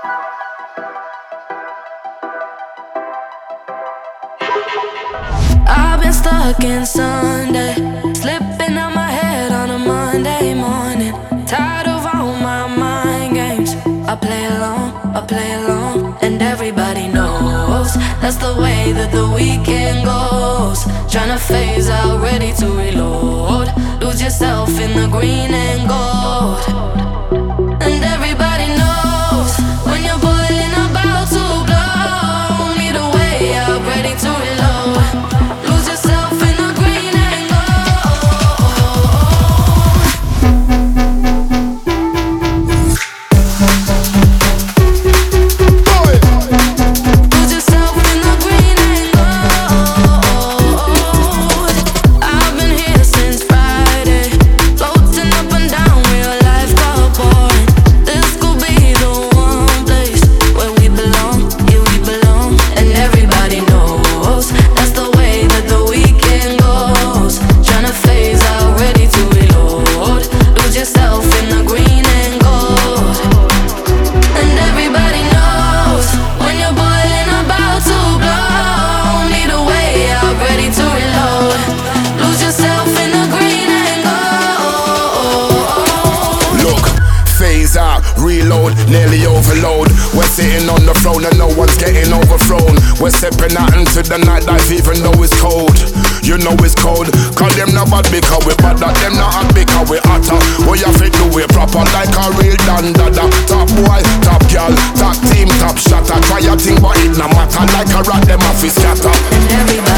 I've been stuck in Sunday, slipping out my head on a Monday morning. Tired of all my mind games. I play along, and everybody knows that's the way that the weekend goes. Tryna phase out, ready to reload. Lose yourself in the green and gold. And everybody knows when you're boiling about to blow. Need a way out, ready to reload. Lose yourself in the green and lose yourself in the green and gold. I've been here since Friday, floating up and down, real life got boring. This could be the one place where we belong, yeah we belong. And everybody knows that's the way that the weekend goes. Tryna phase out, ready to reload. Lose yourself in the green and gold. And everybody knows when you're boiling about to blow. Need a way out, ready to reload. Lose yourself in the green and gold. Look, phase out, reload, nearly overload. We're sitting on the throne and no one's getting overthrown. We're stepping out into the nightlife even though it's cold. You know it's cold, call them not bad because we bad, that them not hot because we hotter. We have to do it proper like a real dandada. Top boy, top girl, top team, top shotter. Try a thing but it no matter, like a rat them off his scatter. And everybody